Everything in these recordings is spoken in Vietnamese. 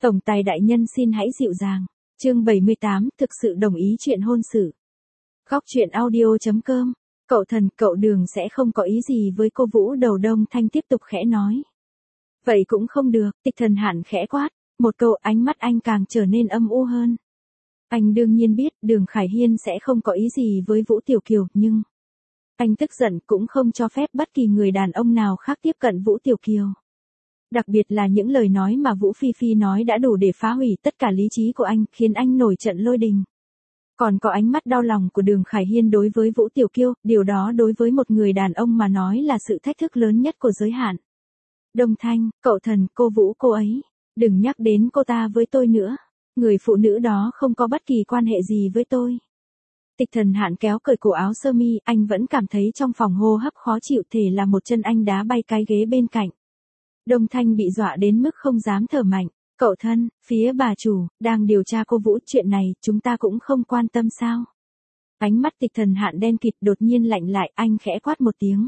Tổng tài đại nhân xin hãy dịu dàng. Chương 78, thực sự đồng ý chuyện hôn sự. Góc truyện audio.com. Cậu Thần, cậu Đường sẽ không có ý gì với cô Vũ đầu Đông Thanh tiếp tục khẽ nói. Vậy cũng không được, Tịch Thần Hạn khẽ quát, một câu ánh mắt anh càng trở nên âm u hơn. Anh đương nhiên biết Đường Khải Hiên sẽ không có ý gì với Vũ Tiểu Kiều, nhưng anh tức giận cũng không cho phép bất kỳ người đàn ông nào khác tiếp cận Vũ Tiểu Kiều. Đặc biệt là những lời nói mà Vũ Phi Phi nói đã đủ để phá hủy tất cả lý trí của anh, khiến anh nổi trận lôi đình. Còn có ánh mắt đau lòng của Đường Khải Hiên đối với Vũ Tiểu Kiều, điều đó đối với một người đàn ông mà nói là sự thách thức lớn nhất của giới hạn. Đông Thanh, cậu Thần, cô Vũ cô ấy, đừng nhắc đến cô ta với tôi nữa. Người phụ nữ đó không có bất kỳ quan hệ gì với tôi. Tịch Thần Hạn kéo cởi cổ áo sơ mi, anh vẫn cảm thấy trong phòng hô hấp khó chịu, thể là một chân anh đá bay cái ghế bên cạnh. Đông Thanh bị dọa đến mức không dám thở mạnh. Cậu Thân, phía bà chủ, đang điều tra cô Vũ, chuyện này, chúng ta cũng không quan tâm sao? Ánh mắt Tịch Thần Hạn đen kịt đột nhiên lạnh lại, anh khẽ quát một tiếng.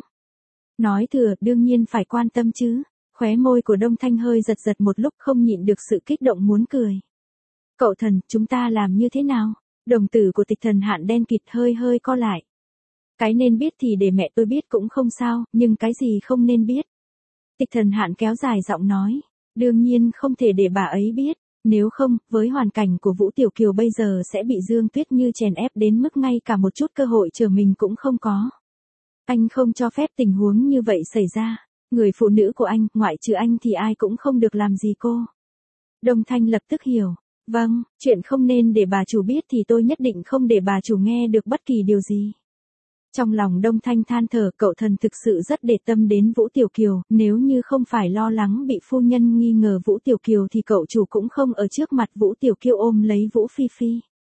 Nói thừa, đương nhiên phải quan tâm chứ. Khóe môi của Đông Thanh hơi giật giật một lúc, không nhịn được sự kích động muốn cười. Cậu Thần, chúng ta làm như thế nào? Đồng tử của Tịch Thần Hạn đen kịt hơi co lại. Cái nên biết thì để mẹ tôi biết cũng không sao, nhưng cái gì không nên biết? Tịch Thần Hạn kéo dài giọng nói. Đương nhiên không thể để bà ấy biết. Nếu không, với hoàn cảnh của Vũ Tiểu Kiều bây giờ sẽ bị Dương Tuyết Như chèn ép đến mức ngay cả một chút cơ hội trở mình cũng không có. Anh không cho phép tình huống như vậy xảy ra. Người phụ nữ của anh, ngoại trừ anh thì ai cũng không được làm gì cô. Đông Thanh lập tức hiểu. Vâng, chuyện không nên để bà chủ biết thì tôi nhất định không để bà chủ nghe được bất kỳ điều gì. Trong lòng Đông Thanh than thở, cậu Thần thực sự rất để tâm đến Vũ Tiểu Kiều, nếu như không phải lo lắng bị phu nhân nghi ngờ Vũ Tiểu Kiều thì cậu chủ cũng không ở trước mặt Vũ Tiểu Kiều ôm lấy Vũ Phi Phi.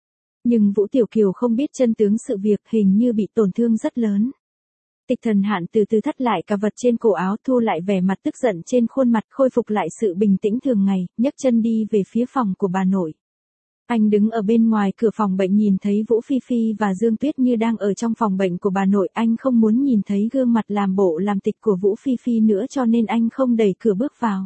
Nhưng Vũ Tiểu Kiều không biết chân tướng sự việc, hình như bị tổn thương rất lớn. Tịch Thần Hạn từ từ thắt lại cà vật trên cổ áo, thu lại vẻ mặt tức giận trên khuôn mặt, khôi phục lại sự bình tĩnh thường ngày, nhấc chân đi về phía phòng của bà nội. Anh đứng ở bên ngoài cửa phòng bệnh nhìn thấy Vũ Phi Phi và Dương Tuyết Như đang ở trong phòng bệnh của bà nội, anh không muốn nhìn thấy gương mặt làm bộ làm tịch của Vũ Phi Phi nữa cho nên anh không đẩy cửa bước vào.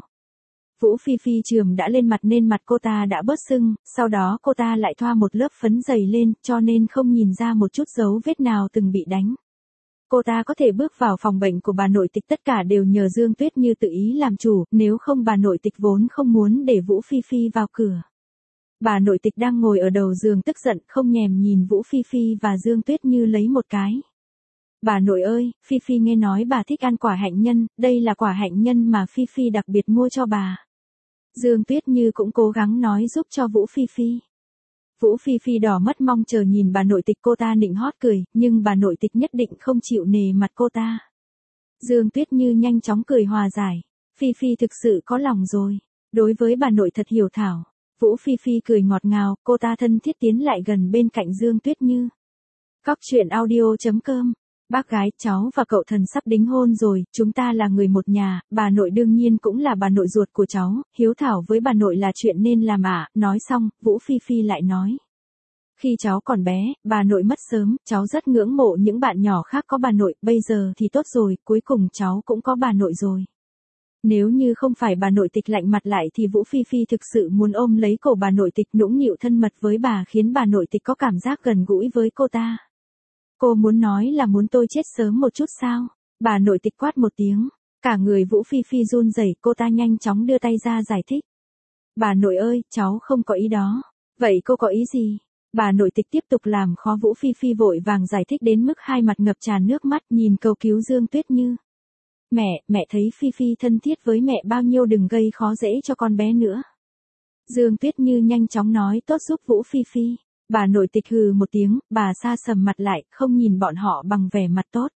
Vũ Phi Phi chườm đã lên mặt nên mặt cô ta đã bớt sưng, sau đó cô ta lại thoa một lớp phấn dày lên cho nên không nhìn ra một chút dấu vết nào từng bị đánh. Cô ta có thể bước vào phòng bệnh của bà nội tịch tất cả đều nhờ Dương Tuyết Như tự ý làm chủ, nếu không bà nội tịch vốn không muốn để Vũ Phi Phi vào cửa. Bà nội tịch đang ngồi ở đầu giường tức giận không nhèm nhìn Vũ Phi Phi và Dương Tuyết Như lấy một cái. Bà nội ơi, Phi Phi nghe nói bà thích ăn quả hạnh nhân, đây là quả hạnh nhân mà Phi Phi đặc biệt mua cho bà. Dương Tuyết Như cũng cố gắng nói giúp cho Vũ Phi Phi. Vũ Phi Phi đỏ mắt mong chờ nhìn bà nội tịch, cô ta nịnh hót cười, nhưng bà nội tịch nhất định không chịu nề mặt cô ta. Dương Tuyết Như nhanh chóng cười hòa giải. Phi Phi thực sự có lòng rồi. Đối với bà nội thật hiểu thảo. Vũ Phi Phi cười ngọt ngào, cô ta thân thiết tiến lại gần bên cạnh Dương Tuyết Như. Góc truyện audio.com. Bác gái, cháu và cậu Thần sắp đính hôn rồi, chúng ta là người một nhà, bà nội đương nhiên cũng là bà nội ruột của cháu, hiếu thảo với bà nội là chuyện nên làm ạ. Nói xong, Vũ Phi Phi lại nói. Khi cháu còn bé, bà nội mất sớm, cháu rất ngưỡng mộ những bạn nhỏ khác có bà nội, bây giờ thì tốt rồi, cuối cùng cháu cũng có bà nội rồi. Nếu như không phải bà nội tịch lạnh mặt lại thì Vũ Phi Phi thực sự muốn ôm lấy cổ bà nội tịch, nũng nịu thân mật với bà, khiến bà nội tịch có cảm giác gần gũi với cô ta. Cô muốn nói là muốn tôi chết sớm một chút sao? Bà nội tịch quát một tiếng. Cả người Vũ Phi Phi run rẩy, cô ta nhanh chóng đưa tay ra giải thích. Bà nội ơi, cháu không có ý đó. Vậy cô có ý gì? Bà nội tịch tiếp tục làm khó Vũ Phi Phi, vội vàng giải thích đến mức hai mặt ngập tràn nước mắt, nhìn cầu cứu Dương Tuyết Như. Mẹ thấy Phi Phi thân thiết với mẹ bao nhiêu, đừng gây khó dễ cho con bé nữa. Dương Tuyết Như nhanh chóng nói tốt giúp Vũ Phi Phi. Bà nội tịch hừ một tiếng, bà sa sầm mặt lại, không nhìn bọn họ bằng vẻ mặt tốt.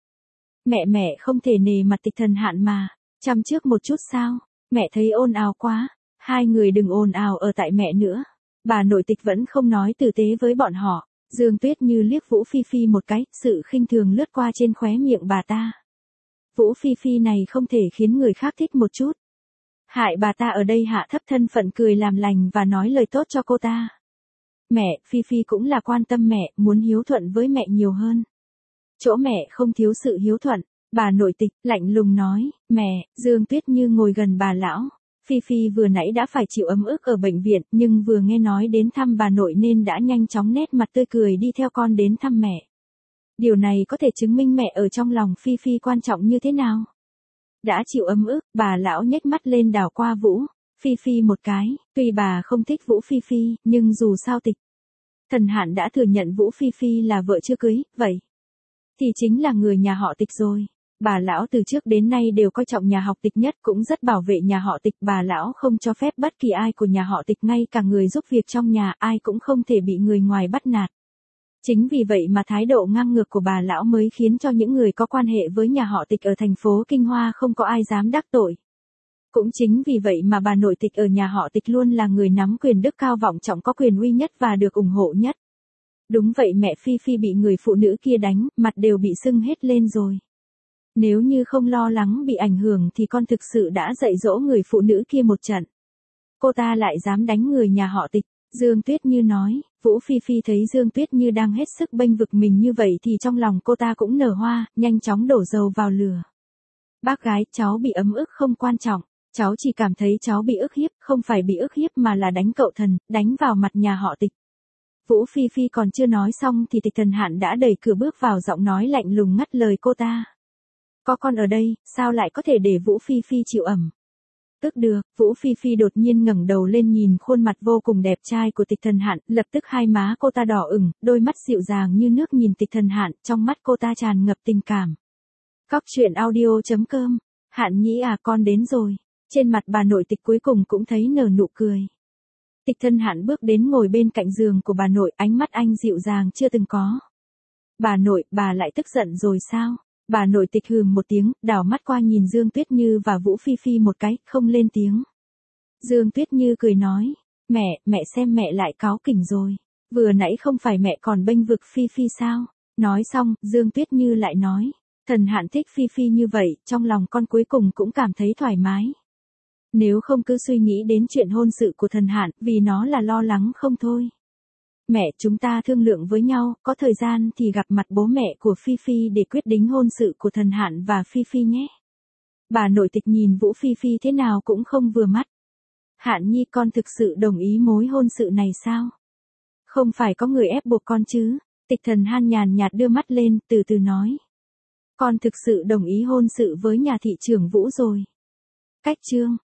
Mẹ không thể nề mặt Tịch Thần Hạn mà, chăm trước một chút sao? Mẹ thấy ồn ào quá, hai người đừng ồn ào ở tại mẹ nữa. Bà nội tịch vẫn không nói tử tế với bọn họ. Dương Tuyết Như liếc Vũ Phi Phi một cái, sự khinh thường lướt qua trên khóe miệng bà ta. Vũ Phi Phi này không thể khiến người khác thích một chút. Hại bà ta ở đây hạ thấp thân phận, cười làm lành và nói lời tốt cho cô ta. Mẹ, Phi Phi cũng là quan tâm mẹ, muốn hiếu thuận với mẹ nhiều hơn. Chỗ mẹ không thiếu sự hiếu thuận, bà nội tịch lạnh lùng nói. Mẹ, Dương Tuyết Như ngồi gần bà lão. Phi Phi vừa nãy đã phải chịu ấm ức ở bệnh viện, nhưng vừa nghe nói đến thăm bà nội nên đã nhanh chóng nét mặt tươi cười đi theo con đến thăm mẹ. Điều này có thể chứng minh mẹ ở trong lòng Phi Phi quan trọng như thế nào. Đã chịu ấm ức, bà lão nhếch mắt lên đảo qua Vũ Phi Phi một cái, tuy bà không thích Vũ Phi Phi, nhưng dù sao Tịch Thần Hạn đã thừa nhận Vũ Phi Phi là vợ chưa cưới, vậy thì chính là người nhà họ Tịch rồi. Bà lão từ trước đến nay đều coi trọng nhà họ Tịch nhất, cũng rất bảo vệ nhà họ Tịch. Bà lão không cho phép bất kỳ ai của nhà họ Tịch, ngay cả người giúp việc trong nhà, ai cũng không thể bị người ngoài bắt nạt. Chính vì vậy mà thái độ ngang ngược của bà lão mới khiến cho những người có quan hệ với nhà họ Tịch ở thành phố Kinh Hoa không có ai dám đắc tội. Cũng chính vì vậy mà bà nội Tịch ở nhà họ Tịch luôn là người nắm quyền đức cao vọng trọng, có quyền uy nhất và được ủng hộ nhất. Đúng vậy, mẹ Phi Phi bị người phụ nữ kia đánh, mặt đều bị sưng hết lên rồi. Nếu như không lo lắng bị ảnh hưởng thì con thực sự đã dạy dỗ người phụ nữ kia một trận. Cô ta lại dám đánh người nhà họ Tịch. Dương Tuyết Như nói. Vũ Phi Phi thấy Dương Tuyết Như đang hết sức bênh vực mình như vậy thì trong lòng cô ta cũng nở hoa, nhanh chóng đổ dầu vào lửa. Bác gái, cháu bị ấm ức không quan trọng. Cháu chỉ cảm thấy cháu bị ức hiếp, không phải bị ức hiếp mà là đánh cậu Thần, đánh vào mặt nhà họ Tịch. Vũ Phi Phi còn chưa nói xong thì Tịch Thần Hạn đã đẩy cửa bước vào, giọng nói lạnh lùng ngắt lời cô ta. Có con ở đây, sao lại có thể để Vũ Phi Phi chịu ẩm? Tức được, Vũ Phi Phi đột nhiên ngẩng đầu lên nhìn khuôn mặt vô cùng đẹp trai của Tịch Thần Hạn, lập tức hai má cô ta đỏ ửng, đôi mắt dịu dàng như nước nhìn Tịch Thần Hạn, trong mắt cô ta tràn ngập tình cảm. Cóc truyện audio.com. Hạn Nhĩ à, con đến rồi. Trên mặt bà nội Tịch cuối cùng cũng thấy nở nụ cười. Tịch Thần Hạn bước đến ngồi bên cạnh giường của bà nội, ánh mắt anh dịu dàng chưa từng có. Bà nội, bà lại tức giận rồi sao? Bà nội Tịch hừ một tiếng, đảo mắt qua nhìn Dương Tuyết Như và Vũ Phi Phi một cái, không lên tiếng. Dương Tuyết Như cười nói, mẹ xem mẹ lại cáu kỉnh rồi. Vừa nãy không phải mẹ còn bênh vực Phi Phi sao? Nói xong, Dương Tuyết Như lại nói, Thần Hạn thích Phi Phi như vậy, trong lòng con cuối cùng cũng cảm thấy thoải mái. Nếu không cứ suy nghĩ đến chuyện hôn sự của Thần Hạn, vì nó là lo lắng không thôi. Mẹ, chúng ta thương lượng với nhau, có thời gian thì gặp mặt bố mẹ của Phi Phi để quyết định hôn sự của Thần Hạn và Phi Phi nhé. Bà nội Tịch nhìn Vũ Phi Phi thế nào cũng không vừa mắt. Hạn Nhi, con thực sự đồng ý mối hôn sự này sao? Không phải có người ép buộc con chứ? Tịch Thần Hạn nhàn nhạt đưa mắt lên, từ từ nói. Con thực sự đồng ý hôn sự với nhà thị trưởng Vũ rồi. Cách chương